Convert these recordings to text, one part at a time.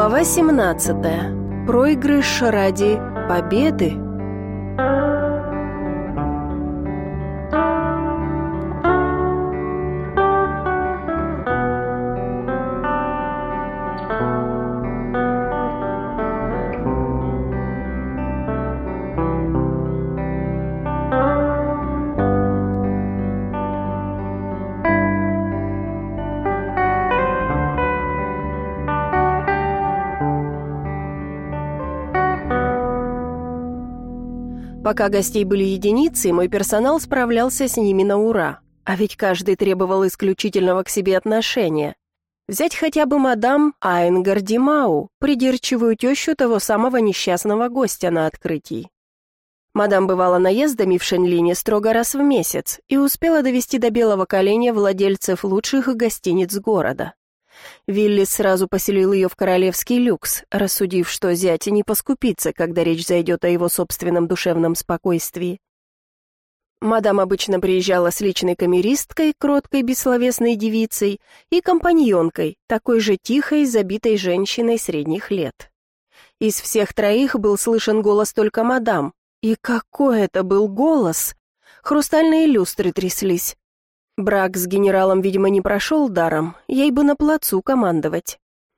Глава 17. Проигрыш ради победы. Пока гостей были единицы, мой персонал справлялся с ними на ура. А ведь каждый требовал исключительного к себе отношения. Взять хотя бы мадам Айнгардимау, придирчивую тещу того самого несчастного гостя на открытии. Мадам бывала наездами в Шенлине строго раз в месяц и успела довести до белого коленя владельцев лучших гостиниц города. Виллис сразу поселил ее в королевский люкс, рассудив, что зять не поскупится, когда речь зайдет о его собственном душевном спокойствии. Мадам обычно приезжала с личной камеристкой, кроткой бессловесной девицей, и компаньонкой, такой же тихой, забитой женщиной средних лет. Из всех троих был слышен голос только мадам. И какой это был голос! Хрустальные люстры тряслись. Брак с генералом, видимо, не прошел даром, ей бы на плацу командовать.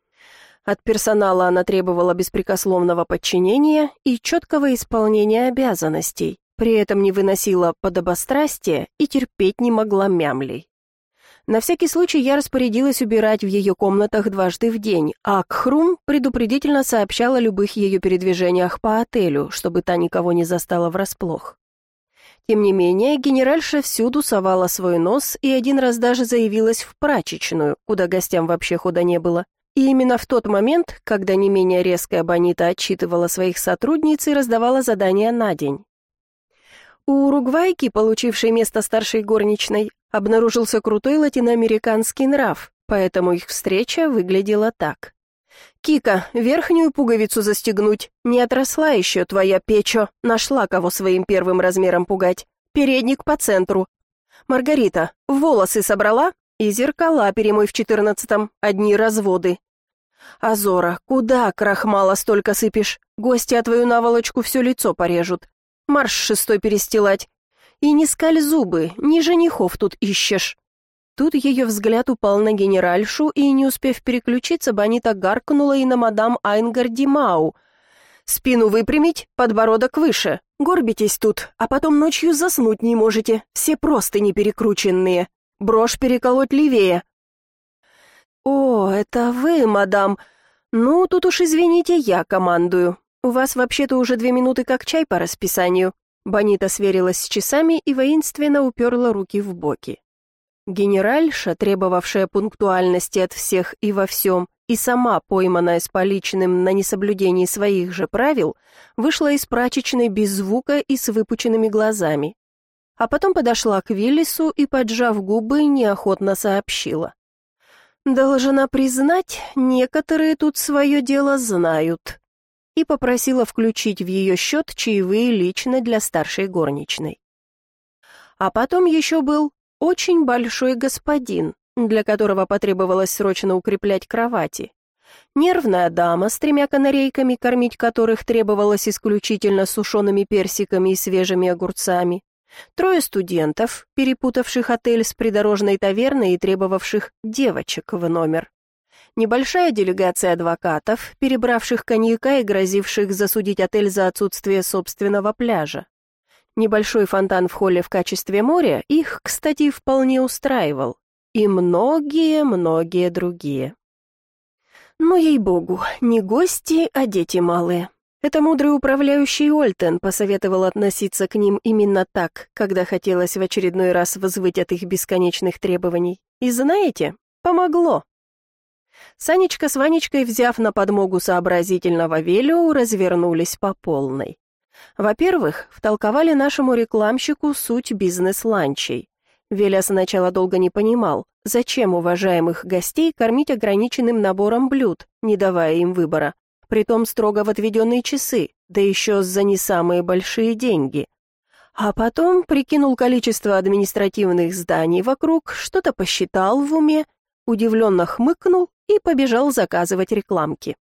От персонала она требовала беспрекословного подчинения и четкого исполнения обязанностей, при этом не выносила подобострастия и терпеть не могла мямлей. На всякий случай я распорядилась убирать в ее комнатах дважды в день, а Кхрум предупредительно сообщала о любых ее передвижениях по отелю, чтобы та никого не застала врасплох. Тем не менее, генеральша всюду совала свой нос и один раз даже заявилась в прачечную, куда гостям вообще хода не было. И именно в тот момент, когда не менее резкая Бонита отчитывала своих сотрудниц и раздавала задания на день. У уругвайки, получившей место старшей горничной, обнаружился крутой латиноамериканский нрав, поэтому их встреча выглядела так. «Кика, верхнюю пуговицу застегнуть. Не отросла еще твоя печо. Нашла кого своим первым размером пугать. Передник по центру. Маргарита, волосы собрала? И зеркала перемой в 14-м. Одни разводы. Азора, куда крахмала столько сыпешь? Гости твою наволочку все лицо порежут. Марш 6-й перестилать. И не скаль зубы, ни женихов тут ищешь». Тут ее взгляд упал на генеральшу, и, не успев переключиться, Бонита гаркнула и на мадам Айнгардимау. «Спину выпрямить, подбородок выше. Горбитесь тут, а потом ночью заснуть не можете. Все простыни перекрученные. Брошь переколоть левее». «О, это вы, мадам. Ну, тут уж извините, я командую. У вас вообще-то уже 2 минуты как чай по расписанию». Бонита сверилась с часами и воинственно уперла руки в боки. Генеральша, требовавшая пунктуальности от всех и во всем, и сама пойманная с поличным на несоблюдении своих же правил, вышла из прачечной без звука и с выпученными глазами. А потом подошла к Виллису и, поджав губы, неохотно сообщила. «Должна признать, некоторые тут свое дело знают», и попросила включить в ее счет чаевые лично для старшей горничной. А потом еще был очень большой господин, для которого потребовалось срочно укреплять кровати. Нервная дама с 3 канарейками, кормить которых требовалось исключительно сушеными персиками и свежими огурцами. 3 студентов, перепутавших отель с придорожной таверной и требовавших девочек в номер. Небольшая делегация адвокатов, перебравших коньяка и грозивших засудить отель за отсутствие собственного пляжа. Небольшой фонтан в холле в качестве моря их, кстати, вполне устраивал. И многие-многие другие. Но, ей-богу, не гости, а дети малые. Это мудрый управляющий Ольтен посоветовал относиться к ним именно так, когда хотелось в очередной раз взвыть от их бесконечных требований. И знаете, помогло. Санечка с Ванечкой, взяв на подмогу сообразительного Велю, развернулись по полной. Во-первых, втолковали нашему рекламщику суть бизнес-ланчей. Веля сначала долго не понимал, зачем уважаемых гостей кормить ограниченным набором блюд, не давая им выбора, притом строго в отведенные часы, да еще за не самые большие деньги. А потом прикинул количество административных зданий вокруг, что-то посчитал в уме, удивленно хмыкнул и побежал заказывать рекламки.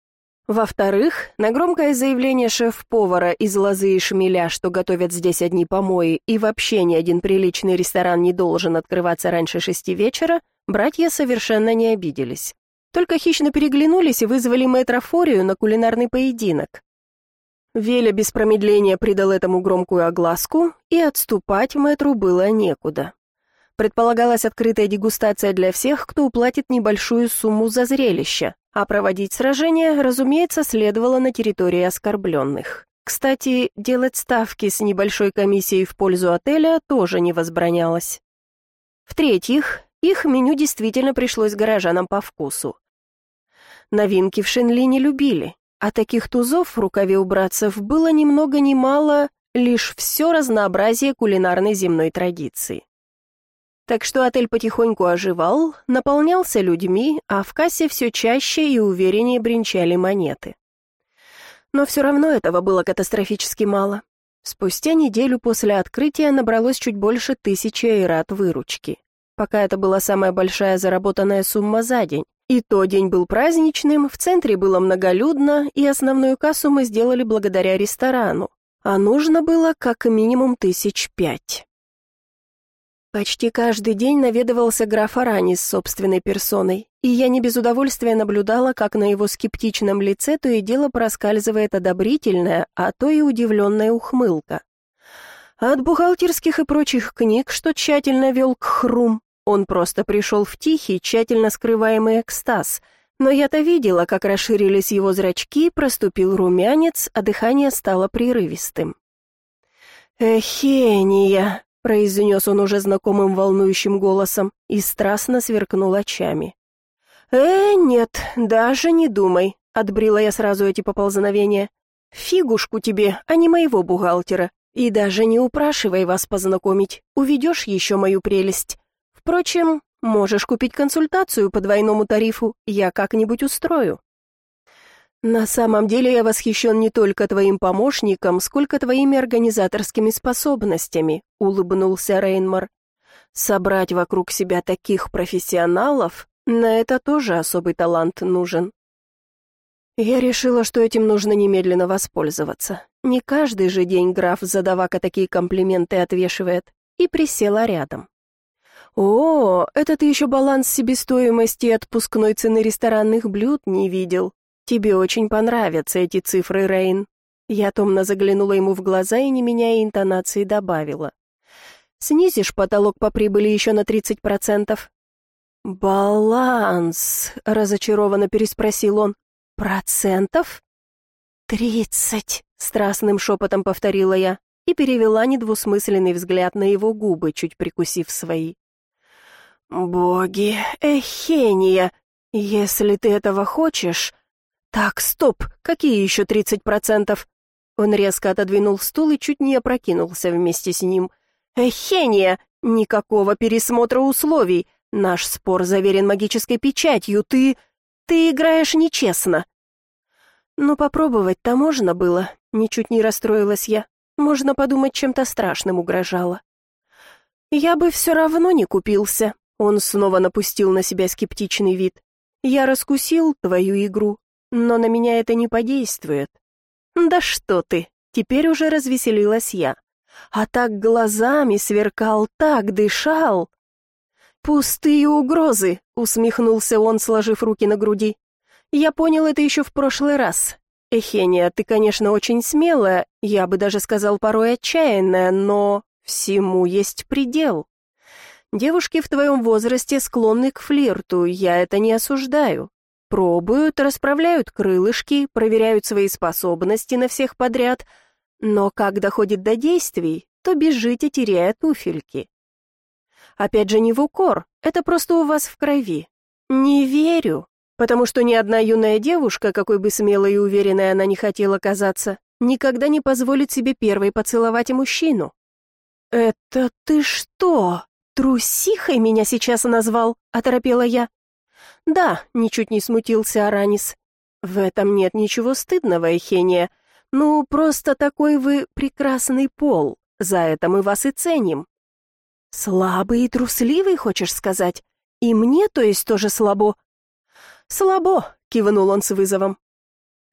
Во-вторых, на громкое заявление шеф-повара из Лозы и Шмеля, что готовят здесь одни помои и вообще ни один приличный ресторан не должен открываться раньше 6 вечера, братья совершенно не обиделись. Только хищно переглянулись и вызвали мэтра Форию на кулинарный поединок. Веля без промедления придал этому громкую огласку, и отступать мэтру было некуда. Предполагалась открытая дегустация для всех, кто уплатит небольшую сумму за зрелище, а проводить сражение, разумеется, следовало на территории оскорбленных. Кстати, делать ставки с небольшой комиссией в пользу отеля тоже не возбранялось. В-третьих, их меню действительно пришлось горожанам по вкусу. Новинки в Шенли не любили, а таких тузов в рукаве у братцев было ни много ни мало, лишь все разнообразие кулинарной земной традиции. Так что отель потихоньку оживал, наполнялся людьми, а в кассе все чаще и увереннее бренчали монеты. Но все равно этого было катастрофически мало. Спустя неделю после открытия набралось чуть больше 1000 эйрат выручки. Пока это была самая большая заработанная сумма за день. И то день был праздничным, в центре было многолюдно, и основную кассу мы сделали благодаря ресторану. А нужно было как минимум 5000. Почти каждый день наведывался граф Аранис с собственной персоной, и я не без удовольствия наблюдала, как на его скептичном лице то и дело проскальзывает одобрительная, а то и удивленная ухмылка. От бухгалтерских и прочих книг, что тщательно вел Кхрум, он просто пришел в тихий, тщательно скрываемый экстаз, но я-то видела, как расширились его зрачки, проступил румянец, а дыхание стало прерывистым. «Эхения!» — произнес он уже знакомым волнующим голосом и страстно сверкнул очами. Нет, даже не думай», — отбрила я сразу эти поползновения. «Фигушку тебе, а не моего бухгалтера, и даже не упрашивай вас познакомить, уведешь еще мою прелесть. Впрочем, можешь купить консультацию по двойному тарифу, я как-нибудь устрою». «На самом деле я восхищен не только твоим помощником, сколько твоими организаторскими способностями», — улыбнулся Рейнмар. «Собрать вокруг себя таких профессионалов, на это тоже особый талант нужен». Я решила, что этим нужно немедленно воспользоваться. Не каждый же день граф задавака такие комплименты отвешивает, и присела рядом. «О, это ты еще баланс себестоимости и отпускной цены ресторанных блюд не видел. Тебе очень понравятся эти цифры, Рейн». Я томно заглянула ему в глаза и, не меняя интонации, добавила. «Снизишь потолок по прибыли еще на 30%? «Баланс», — разочарованно переспросил он. «Процентов?» 30, страстным шепотом повторила я и перевела недвусмысленный взгляд на его губы, чуть прикусив свои. «Боги, Эхения, если ты этого хочешь...» «Так, стоп, какие еще 30%?» Он резко отодвинул стул и чуть не опрокинулся вместе с ним. «Эхения, никакого пересмотра условий. Наш спор заверен магической печатью. Ты играешь нечестно». «Ну, попробовать-то можно было», — ничуть не расстроилась я. «Можно подумать, чем-то страшным угрожало». «Я бы все равно не купился», — он снова напустил на себя скептичный вид. «Я раскусил твою игру, но на меня это не подействует». «Да что ты!» — теперь уже развеселилась я. «А так глазами сверкал, так дышал!» «Пустые угрозы!» — усмехнулся он, сложив руки на груди. «Я понял это еще в прошлый раз. Эхения, ты, конечно, очень смелая, я бы даже сказал порой отчаянная, но всему есть предел. Девушки в твоем возрасте склонны к флирту, я это не осуждаю. Пробуют, расправляют крылышки, проверяют свои способности на всех подряд, но как доходит до действий, то бежите, теряя туфельки. Опять же, не в укор, это просто у вас в крови. Не верю, потому что ни одна юная девушка, какой бы смелой и уверенной она ни хотела казаться, никогда не позволит себе первой поцеловать мужчину». «Это ты что, трусихой меня сейчас назвал?» — оторопела я. «Да», — ничуть не смутился Аранис. «В этом нет ничего стыдного, Эхения. Ну, просто такой вы прекрасный пол, за это мы вас и ценим». «Слабый и трусливый, хочешь сказать? И мне, то есть, тоже слабо?» «Слабо», — кивнул он с вызовом.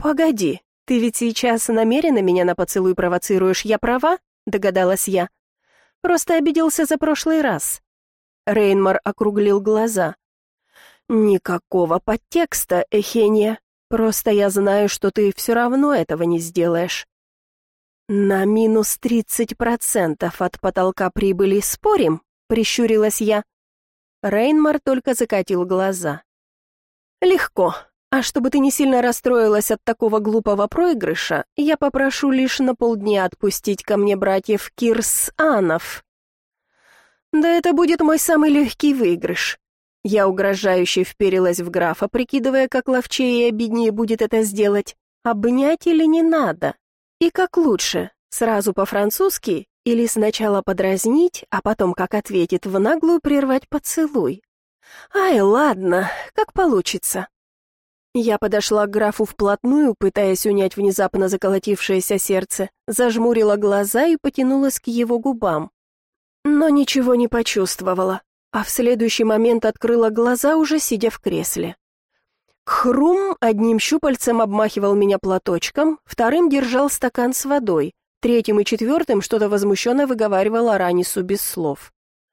«Погоди, ты ведь сейчас намеренно меня на поцелуй провоцируешь, я права?» — догадалась я. «Просто обиделся за прошлый раз». Рейнмар округлил глаза. «Никакого подтекста, Эхения. Просто я знаю, что ты все равно этого не сделаешь». «На минус 30% от потолка прибыли спорим?» — прищурилась я. Рейнмар только закатил глаза. «Легко. А чтобы ты не сильно расстроилась от такого глупого проигрыша, я попрошу лишь на полдня отпустить ко мне братьев Кирс-Анов». «Да это будет мой самый легкий выигрыш». Я угрожающе вперилась в графа, прикидывая, как ловчее и обиднее будет это сделать. Обнять или не надо? И как лучше, сразу по-французски или сначала подразнить, а потом, как ответит, в наглую прервать поцелуй? Ай, ладно, как получится. Я подошла к графу вплотную, пытаясь унять внезапно заколотившееся сердце, зажмурила глаза и потянулась к его губам. Но ничего не почувствовала, а в следующий момент открыла глаза, уже сидя в кресле. Кхрум одним щупальцем обмахивал меня платочком, вторым держал стакан с водой, третьим и четвертым что-то возмущенно выговаривал Аранису без слов.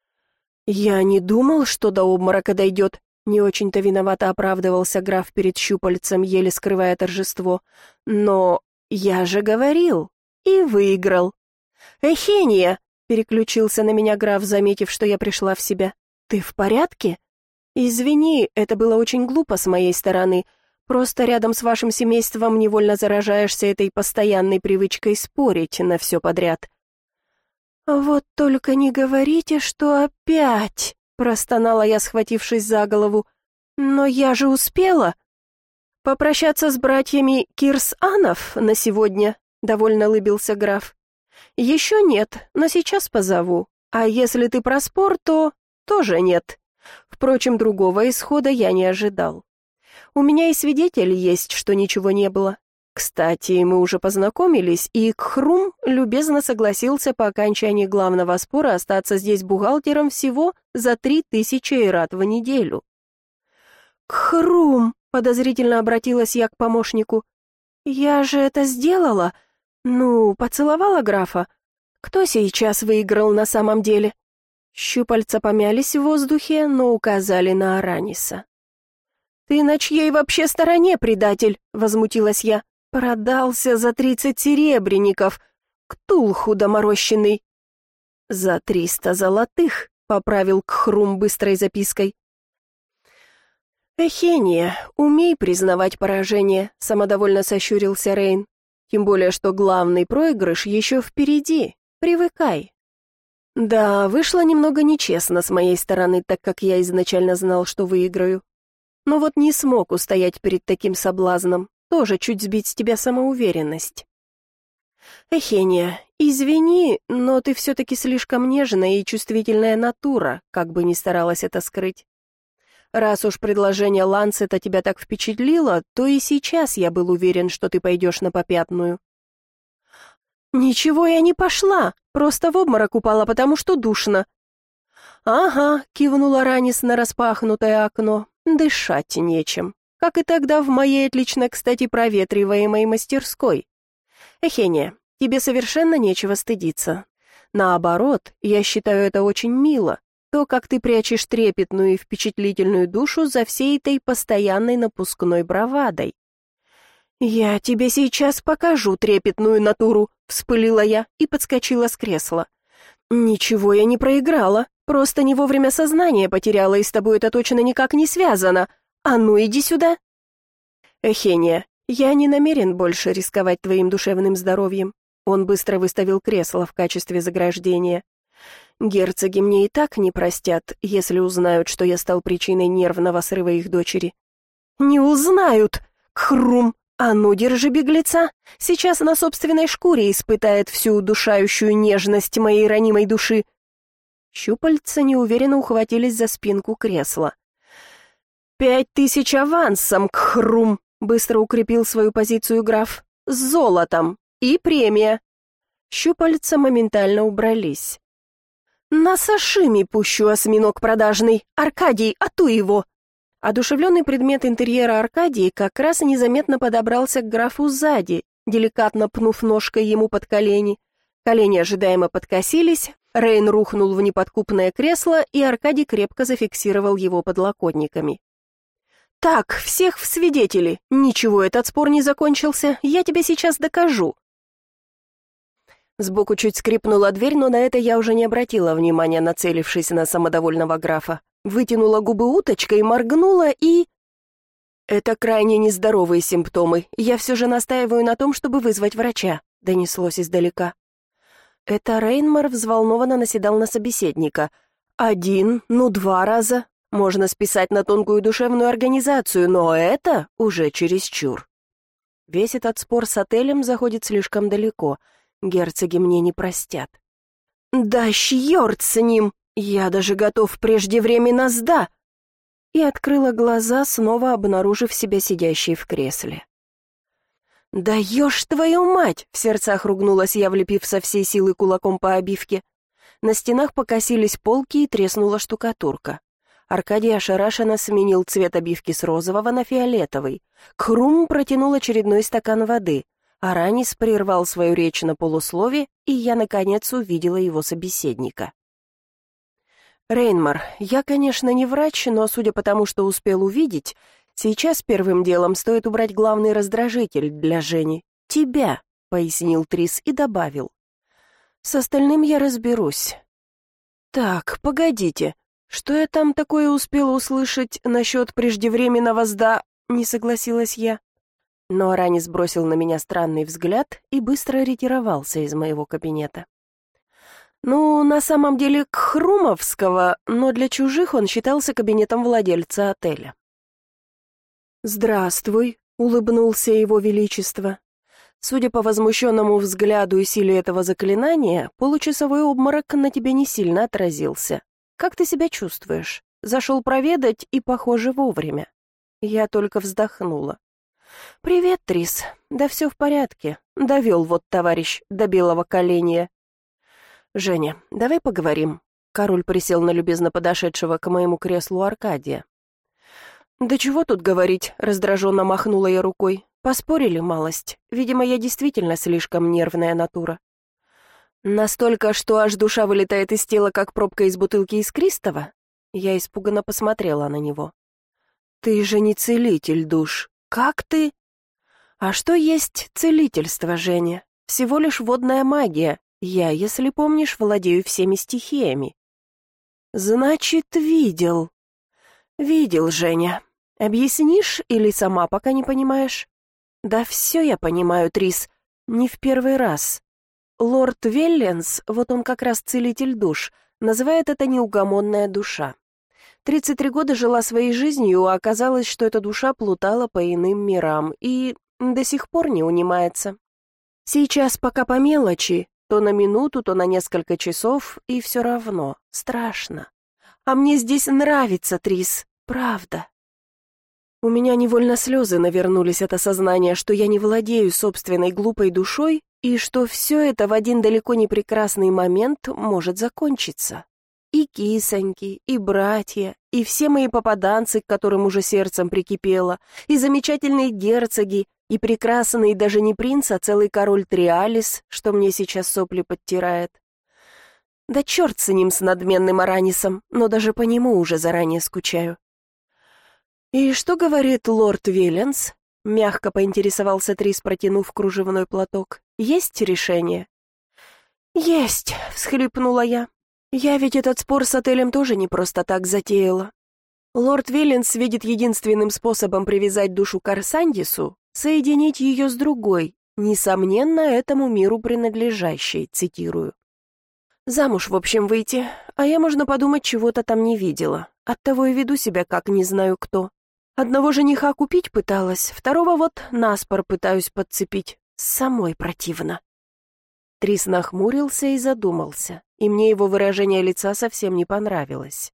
«Я не думал, что до обморока дойдет», — не очень-то виновато оправдывался граф перед щупальцем, еле скрывая торжество. «Но я же говорил и выиграл». «Эхения!» — переключился на меня граф, заметив, что я пришла в себя. «Ты в порядке?» «Извини, это было очень глупо с моей стороны. Просто рядом с вашим семейством невольно заражаешься этой постоянной привычкой спорить на все подряд». «Вот только не говорите, что опять!» — простонала я, схватившись за голову. «Но я же успела!» «Попрощаться с братьями Кирс-Анов на сегодня?» — довольно улыбился граф. «Еще нет, но сейчас позову. А если ты про спор, то тоже нет». Впрочем, другого исхода я не ожидал. У меня и свидетель есть, что ничего не было. Кстати, мы уже познакомились, и Кхрум любезно согласился по окончании главного спора остаться здесь бухгалтером всего за 3000 эрат в неделю. «Кхрум!» — подозрительно обратилась я к помощнику. «Я же это сделала? Ну, поцеловала графа. Кто сейчас выиграл на самом деле?» Щупальца помялись в воздухе, но указали на Араниса. «Ты на чьей вообще стороне, предатель?» — возмутилась я. «Продался за 30 серебряников. Ктулху доморощенный». «За 300 золотых», — поправил Кхрум быстрой запиской. «Эхения, умей признавать поражение», — самодовольно сощурился Рейн. «Тем более, что главный проигрыш еще впереди. Привыкай». Да, вышло немного нечестно с моей стороны, так как я изначально знал, что выиграю. Но вот не смог устоять перед таким соблазном, тоже чуть сбить с тебя самоуверенность. Эхения, извини, но ты все-таки слишком нежная и чувствительная натура, как бы ни старалась это скрыть. Раз уж предложение Лансета тебя так впечатлило, то и сейчас я был уверен, что ты пойдешь на попятную. «Ничего я не пошла, просто в обморок упала, потому что душно». «Ага», — кивнула Ранис на распахнутое окно, — «дышать нечем, как и тогда в моей отлично, кстати, проветриваемой мастерской. Эхения, тебе совершенно нечего стыдиться. Наоборот, я считаю это очень мило, то, как ты прячешь трепетную и впечатлительную душу за всей этой постоянной напускной бравадой». «Я тебе сейчас покажу трепетную натуру», — вспылила я и подскочила с кресла. «Ничего я не проиграла, просто не вовремя сознание потеряла, и с тобой это точно никак не связано. А ну иди сюда». «Эхения, я не намерен больше рисковать твоим душевным здоровьем». Он быстро выставил кресло в качестве заграждения. «Герцоги мне и так не простят, если узнают, что я стал причиной нервного срыва их дочери». «Не узнают! Кхрум! А ну, держи беглеца! Сейчас на собственной шкуре испытает всю удушающую нежность моей ранимой души». Щупальца неуверенно ухватились за спинку кресла. 5000 авансом, Кхрум!» — быстро укрепил свою позицию граф. «С золотом! И премия!» Щупальца моментально убрались. «На сашими пущу, осьминог продажный! Аркадий, ату его!» Одушевленный предмет интерьера Аркадии как раз незаметно подобрался к графу сзади, деликатно пнув ножкой ему под колени. Колени ожидаемо подкосились, Рейн рухнул в неподкупное кресло, и Аркадий крепко зафиксировал его подлокотниками. «Так, всех в свидетели! Ничего, этот спор не закончился, я тебе сейчас докажу!» Сбоку чуть скрипнула дверь, но на это я уже не обратила внимания, нацелившись на самодовольного графа. Вытянула губы уточкой, моргнула и... «Это крайне нездоровые симптомы. Я все же настаиваю на том, чтобы вызвать врача», — донеслось издалека. Это Рейнмар взволнованно наседал на собеседника. «Один, 2 раза. Можно списать на тонкую душевную организацию, но это уже чересчур». Весь этот спор с отелем заходит слишком далеко. Герцоги мне не простят. «Да чёрт с ним! Я даже готов преждевременно И открыла глаза, снова обнаружив себя сидящей в кресле. «Даешь твою мать!» — в сердцах ругнулась я, влепив со всей силы кулаком по обивке. На стенах покосились полки и треснула штукатурка. Аркадий ошарашенно сменил цвет обивки с розового на фиолетовый. Хрум протянул очередной стакан воды. Аранис прервал свою речь на полуслове, и я, наконец, увидела его собеседника. «Рейнмар, я, конечно, не врач, но, судя по тому, что успел увидеть, сейчас первым делом стоит убрать главный раздражитель для Жени. Тебя», — пояснил Трис и добавил. «С остальным я разберусь». «Так, погодите, что я там такое успела услышать насчет преждевременного не согласилась я. Но Аранис бросил на меня странный взгляд и быстро ретировался из моего кабинета. Ну, на самом деле, Кхрумовского, но для чужих он считался кабинетом владельца отеля. «Здравствуй», — улыбнулся его величество. Судя по возмущенному взгляду и силе этого заклинания, получасовой обморок на тебе не сильно отразился. Как ты себя чувствуешь? Зашел проведать и, похоже, вовремя. Я только вздохнула. «Привет, Трис. Да все в порядке. Довел вот товарищ до белого коленя». «Женя, давай поговорим». Король присел на любезно подошедшего к моему креслу Аркадия. «Да чего тут говорить?» — раздраженно махнула я рукой. «Поспорили малость. Видимо, я действительно слишком нервная натура». «Настолько, что аж душа вылетает из тела, как пробка из бутылки искристого?» Я испуганно посмотрела на него. «Ты же не целитель душ. Как ты?» «А что есть целительство, Женя? Всего лишь водная магия. Я, если помнишь, владею всеми стихиями». «Значит, видел». «Видел, Женя. Объяснишь или сама пока не понимаешь?» «Да все я понимаю, Трис. Не в первый раз. Лорд Велленс, вот он как раз целитель душ, называет это неугомонная душа. 33 года жила своей жизнью, а оказалось, что эта душа плутала по иным мирам и до сих пор не унимается. Сейчас пока по мелочи, то на минуту, то на несколько часов, и все равно страшно. А мне здесь нравится, Трис, правда». У меня невольно слезы навернулись от осознания, что я не владею собственной глупой душой и что все это в один далеко не прекрасный момент может закончиться. И кисоньки, и братья, и все мои попаданцы, к которым уже сердцем прикипело, и замечательные герцоги, и прекрасный даже не принц, а целый король Триалис, что мне сейчас сопли подтирает. Да черт с ним, с надменным Аранисом, но даже по нему уже заранее скучаю. «И что говорит лорд Велленс?» — мягко поинтересовался Трис, протянув кружевной платок. «Есть решение?» «Есть», — всхлипнула я. «Я ведь этот спор с отелем тоже не просто так затеяла. Лорд Велленс видит единственным способом привязать душу к Арсандису — соединить ее с другой, несомненно, этому миру принадлежащей, цитирую. Замуж, в общем, выйти, а я, можно подумать, чего-то там не видела. Оттого и веду себя как не знаю кто. Одного жениха купить пыталась, второго вот наспор пытаюсь подцепить. Самой противно». Трис нахмурился и задумался, и мне его выражение лица совсем не понравилось.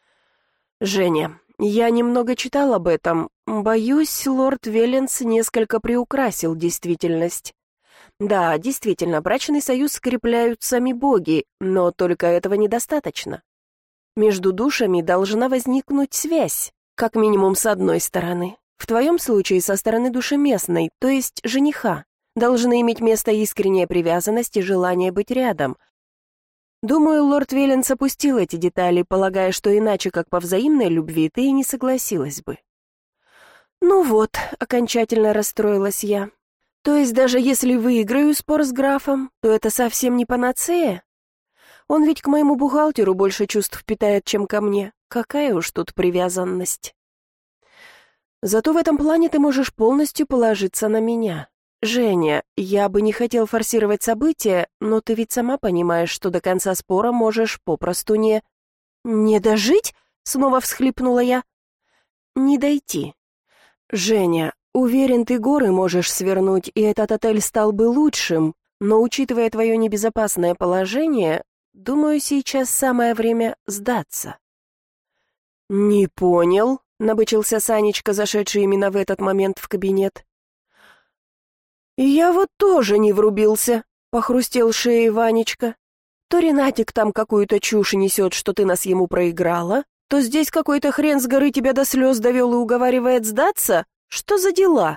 «Женя, я немного читал об этом. Боюсь, лорд Велленс несколько приукрасил действительность. Да, действительно, брачный союз скрепляют сами боги, но только этого недостаточно. Между душами должна возникнуть связь, Как минимум с одной стороны. В твоем случае со стороны души местной, то есть жениха. Должны иметь место искренняя привязанность и желание быть рядом. Думаю, лорд Веленс опустил эти детали, полагая, что иначе, как по взаимной любви, ты и не согласилась бы. Ну вот, окончательно расстроилась я. То есть даже если выиграю спор с графом, то это совсем не панацея? Он ведь к моему бухгалтеру больше чувств питает, чем ко мне. Какая уж тут привязанность. Зато в этом плане ты можешь полностью положиться на меня. Женя, я бы не хотел форсировать события, но ты ведь сама понимаешь, что до конца спора можешь попросту не... «Не дожить?» — снова всхлипнула я. «Не дойти. Женя, уверен, ты горы можешь свернуть, и этот отель стал бы лучшим, но, учитывая твое небезопасное положение, думаю, сейчас самое время сдаться». «Не понял», — набычился Санечка, зашедший именно в этот момент в кабинет. «Я вот тоже не врубился», — похрустел шеей Ванечка. «То Ренатик там какую-то чушь несет, что ты нас ему проиграла, то здесь какой-то хрен с горы тебя до слез довел и уговаривает сдаться? Что за дела?»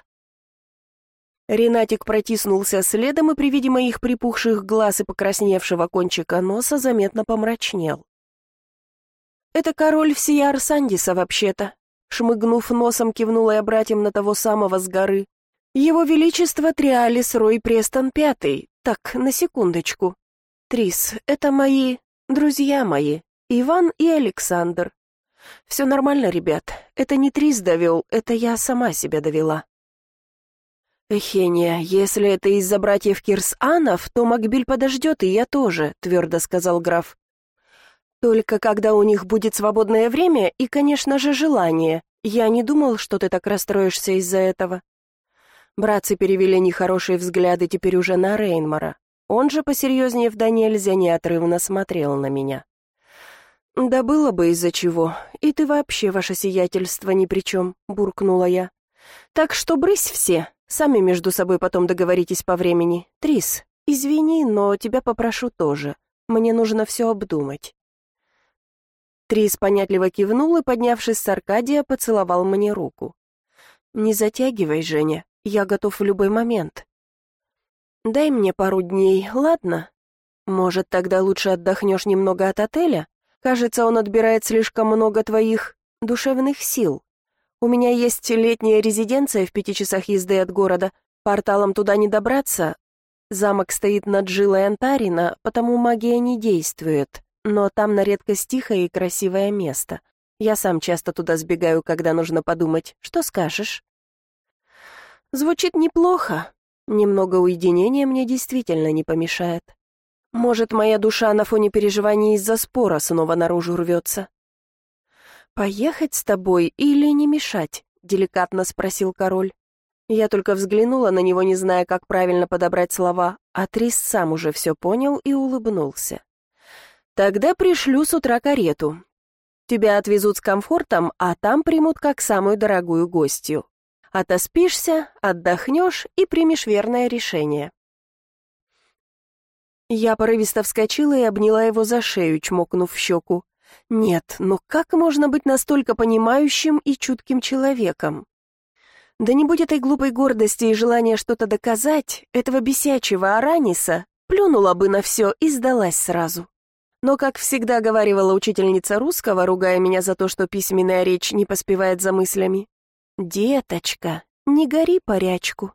Ренатик протиснулся следом и при виде моих припухших глаз и покрасневшего кончика носа заметно помрачнел. «Это король всея Арсандиса, вообще-то», — шмыгнув носом, кивнула я братьям на того самого с горы. «Его Величество Триалис Рой Престон Пятый. Так, на секундочку. Трис, это мои... друзья мои. Иван и Александр. Все нормально, ребят. Это не Трис довел, это я сама себя довела». «Эхения, если это из-за братьев Кирс-Анов, то Макбиль подождет, и я тоже», — твердо сказал граф. «Только когда у них будет свободное время и, конечно же, желание. Я не думал, что ты так расстроишься из-за этого». Братцы перевели нехорошие взгляды теперь уже на Рейнмара. Он же, посерьезнее да нельзя, неотрывно смотрел на меня. «Да было бы из-за чего. И ты вообще, ваше сиятельство, ни при чем», — буркнула я. «Так что брысь все. Сами между собой потом договоритесь по времени. Трис, извини, но тебя попрошу тоже. Мне нужно все обдумать». Трис понятливо кивнул и, поднявшись с Аркадия, поцеловал мне руку. «Не затягивай, Женя. Я готов в любой момент. Дай мне пару дней, ладно? Может, тогда лучше отдохнешь немного от отеля? Кажется, он отбирает слишком много твоих душевных сил. У меня есть летняя резиденция в 5 часах езды от города. Порталом туда не добраться. Замок стоит над жилой Антарина, потому магия не действует. Но там на редкость тихое и красивое место. Я сам часто туда сбегаю, когда нужно подумать. Что скажешь?» «Звучит неплохо. Немного уединения мне действительно не помешает. Может, моя душа на фоне переживаний из-за спора снова наружу рвется». «Поехать с тобой или не мешать?» — деликатно спросил король. Я только взглянула на него, не зная, как правильно подобрать слова, а Трис сам уже все понял и улыбнулся. «Тогда пришлю с утра карету. Тебя отвезут с комфортом, а там примут как самую дорогую гостью. Отоспишься, отдохнешь и примешь верное решение». Я порывисто вскочила и обняла его за шею, чмокнув в щеку. Нет, но как можно быть настолько понимающим и чутким человеком? Да не будь этой глупой гордости и желания что-то доказать, этого бесячего Араниса, плюнула бы на все и сдалась сразу. Но, как всегда говаривала учительница русского, ругая меня за то, что письменная речь не поспевает за мыслями, «Деточка, не гори порячку».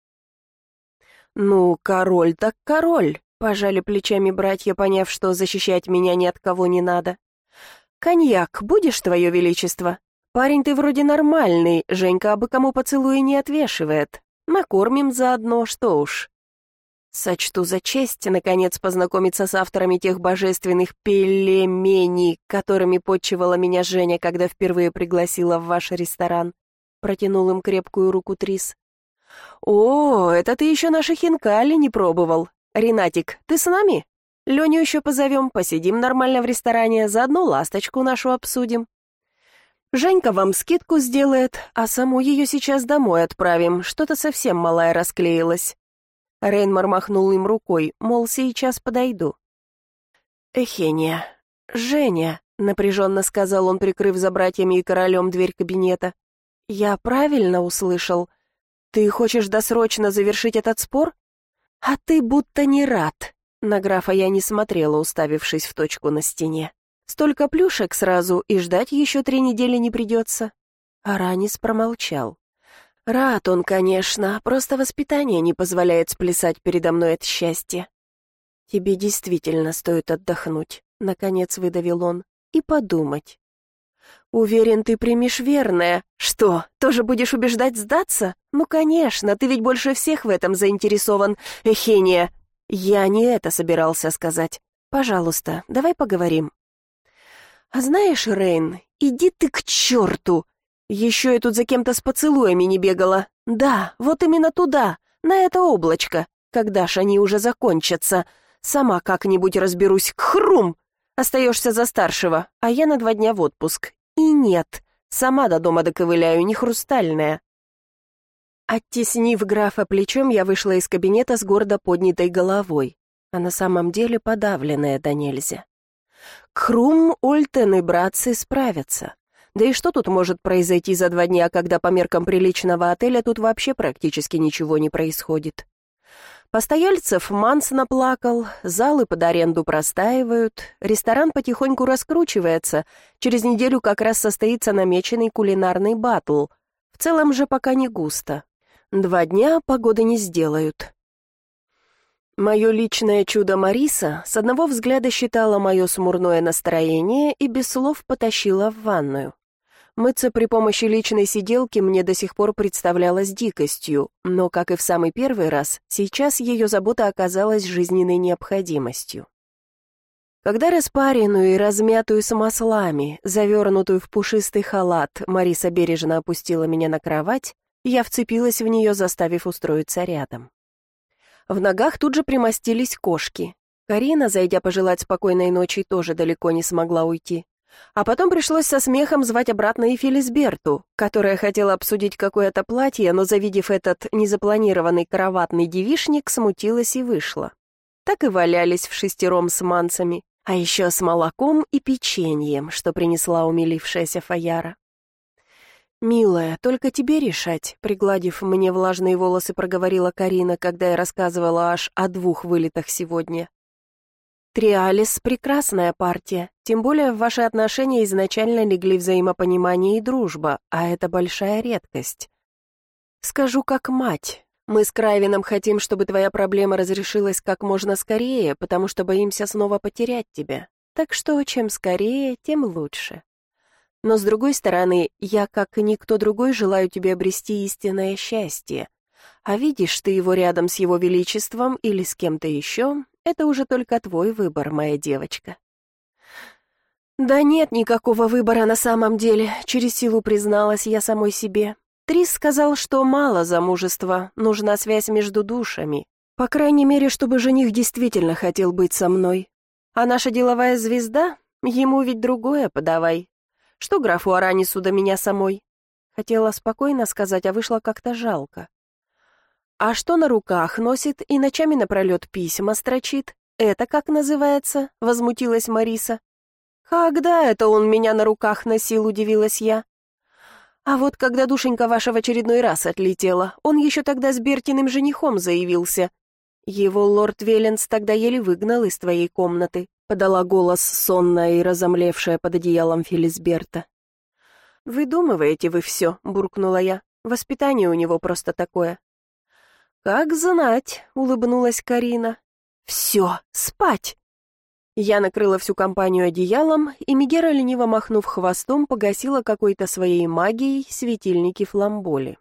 «Ну, король так король», — пожали плечами братья, поняв, что защищать меня ни от кого не надо. «Коньяк будешь, твое величество? Парень ты вроде нормальный, Женька абы кому поцелуи не отвешивает. Накормим заодно, что уж». Сочту за честь, наконец, познакомиться с авторами тех божественных пельменей, которыми подчивала меня Женя, когда впервые пригласила в ваш ресторан. Протянул им крепкую руку Трис. «О, это ты еще наши хинкали не пробовал. Ренатик, ты с нами? Леню еще позовем, посидим нормально в ресторане, заодно ласточку нашу обсудим. Женька вам скидку сделает, а саму ее сейчас домой отправим, что-то совсем малая расклеилась». Рейнмар махнул им рукой, мол, сейчас подойду. «Эхения, Женя», — напряженно сказал он, прикрыв за братьями и королем дверь кабинета. «Я правильно услышал? Ты хочешь досрочно завершить этот спор? А ты будто не рад». На графа я не смотрела, уставившись в точку на стене. «Столько плюшек сразу, и ждать еще 3 недели не придется». Аранис промолчал. «Рад он, конечно, просто воспитание не позволяет сплясать передо мной от счастья». «Тебе действительно стоит отдохнуть», — наконец выдавил он, — «и подумать». «Уверен, ты примешь верное. Что, тоже будешь убеждать сдаться? Ну, конечно, ты ведь больше всех в этом заинтересован. Эхения!» «Я не это собирался сказать. Пожалуйста, давай поговорим». «А знаешь, Рейн, иди ты к черту! Еще я тут за кем-то с поцелуями не бегала. Да, вот именно туда, на это облачко. Когда ж они уже закончатся? Сама как-нибудь разберусь. Хрум! Остаешься за старшего, а я на 2 дня в отпуск. И нет, сама до дома доковыляю, не хрустальная». Оттеснив графа плечом, я вышла из кабинета с гордо поднятой головой, а на самом деле подавленная до нельзя. Кхрум, Ольтен и братцы справятся. Да и что тут может произойти за 2 дня, когда по меркам приличного отеля тут вообще практически ничего не происходит? Постояльцев Манс наплакал, залы под аренду простаивают, ресторан потихоньку раскручивается, через неделю как раз состоится намеченный кулинарный баттл. В целом же пока не густо. 2 дня погоды не сделают. Мое личное чудо Мариса с одного взгляда считала мое смурное настроение и без слов потащила в ванную. Мыться при помощи личной сиделки мне до сих пор представлялось дикостью, но, как и в самый первый раз, сейчас ее забота оказалась жизненной необходимостью. Когда распаренную и размятую с маслами, завернутую в пушистый халат, Мариса бережно опустила меня на кровать, я вцепилась в нее, заставив устроиться рядом. В ногах тут же примостились кошки. Карина, зайдя пожелать спокойной ночи, тоже далеко не смогла уйти. А потом пришлось со смехом звать обратно и Фелисберту, которая хотела обсудить какое-то платье, но, завидев этот незапланированный кроватный девичник, смутилась и вышла. Так и валялись вшестером с манцами, а еще с молоком и печеньем, что принесла умилившаяся Фаяра. «Милая, только тебе решать», — пригладив мне влажные волосы, проговорила Карина, когда я рассказывала аж о 2 вылетах сегодня. «Триалис — прекрасная партия, тем более в ваши отношения изначально легли взаимопонимание и дружба, а это большая редкость. Скажу как мать, мы с Крайвином хотим, чтобы твоя проблема разрешилась как можно скорее, потому что боимся снова потерять тебя, так что чем скорее, тем лучше. Но с другой стороны, я, как и никто другой, желаю тебе обрести истинное счастье. А видишь ты его рядом с его величеством или с кем-то еще, это уже только твой выбор, моя девочка». «Да нет никакого выбора на самом деле», — через силу призналась я самой себе. Трис сказал, что мало замужества, нужна связь между душами. По крайней мере, чтобы жених действительно хотел быть со мной. А наша деловая звезда, ему ведь другое подавай. Что графу Аранису до меня самой? Хотела спокойно сказать, а вышло как-то жалко. А что на руках носит и ночами напролет письма строчит? Это как называется? Возмутилась Мариса. Когда это он меня на руках носил, удивилась я. А вот когда душенька ваша в очередной раз отлетела, он еще тогда с Бертиным женихом заявился. Его лорд Веленс тогда еле выгнал из твоей комнаты, подала голос сонная и разомлевшая под одеялом Фелисберта. «Выдумываете вы все», — буркнула я. «Воспитание у него просто такое». «Как знать», — улыбнулась Карина. «Все, спать!» Я накрыла всю компанию одеялом, и Мегера, лениво махнув хвостом, погасила какой-то своей магией светильники фламболи.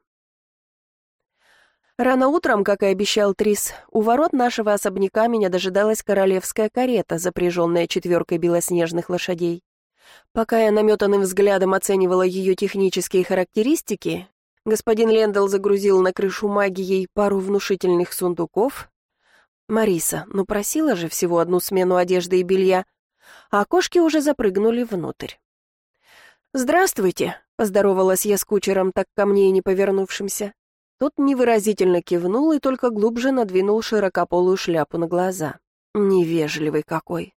Рано утром, как и обещал Трис, у ворот нашего особняка меня дожидалась королевская карета, запряженная 4 белоснежных лошадей. Пока я наметанным взглядом оценивала ее технические характеристики, господин Лендл загрузил на крышу магией пару внушительных сундуков. «Мариса, ну просила же всего 1 смену одежды и белья», а кошки уже запрыгнули внутрь. «Здравствуйте», — поздоровалась я с кучером, так ко мне и не повернувшимся. Тот невыразительно кивнул и только глубже надвинул широкополую шляпу на глаза. Невежливый какой.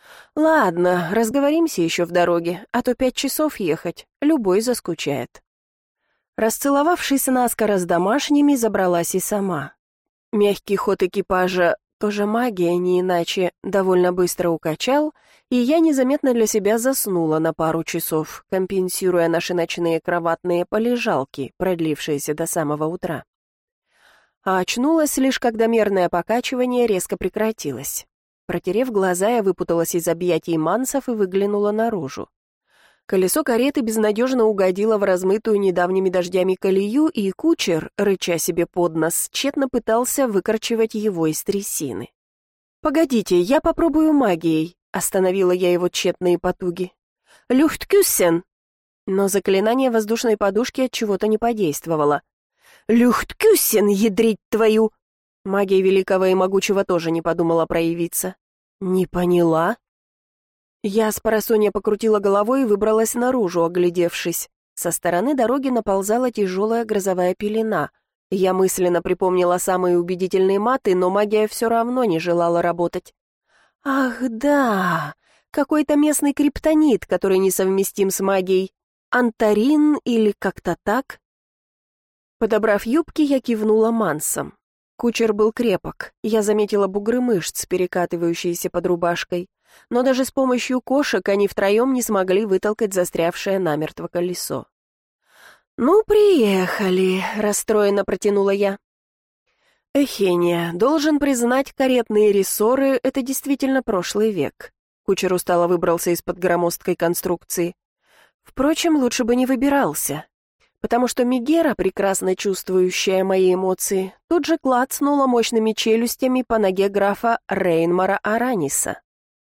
Ладно, разговоримся еще в дороге, а то 5 часов ехать, любой заскучает. Расцеловавшись наскоро с домашними, забралась и сама. Мягкий ход экипажа, тоже магия, не иначе, довольно быстро укачал, и я незаметно для себя заснула на пару часов, компенсируя наши ночные кроватные полежалки, продлившиеся до самого утра. А очнулась лишь, когда мерное покачивание резко прекратилось. Протерев глаза, я выпуталась из объятий мансов и выглянула наружу. Колесо кареты безнадежно угодило в размытую недавними дождями колею, и кучер, рыча себе под нос, тщетно пытался выкорчевать его из трясины. «Погодите, я попробую магией», — остановила я его тщетные потуги. «Люхткюссен!» Но заклинание воздушной подушки от чего-то не подействовало. «Люхткюссен, ядрить твою!» Магия великого и могучего тоже не подумала проявиться. «Не поняла?» Я спросонья покрутила головой и выбралась наружу, оглядевшись. Со стороны дороги наползала тяжелая грозовая пелена. Я мысленно припомнила самые убедительные маты, но магия все равно не желала работать. «Ах, да! Какой-то местный криптонит, который несовместим с магией. Антарин или как-то так?» Подобрав юбки, я кивнула мансом. Кучер был крепок, я заметила бугры мышц, перекатывающиеся под рубашкой, но даже с помощью кошек они втроем не смогли вытолкать застрявшее намертво колесо. «Ну, приехали», — расстроенно протянула я. «Эхения, должен признать, каретные рессоры — это действительно прошлый век». Кучер устало выбрался из-под громоздкой конструкции. Впрочем, лучше бы не выбирался, потому что Мегера, прекрасно чувствующая мои эмоции, тут же клацнула мощными челюстями по ноге графа Рейнмара Араниса.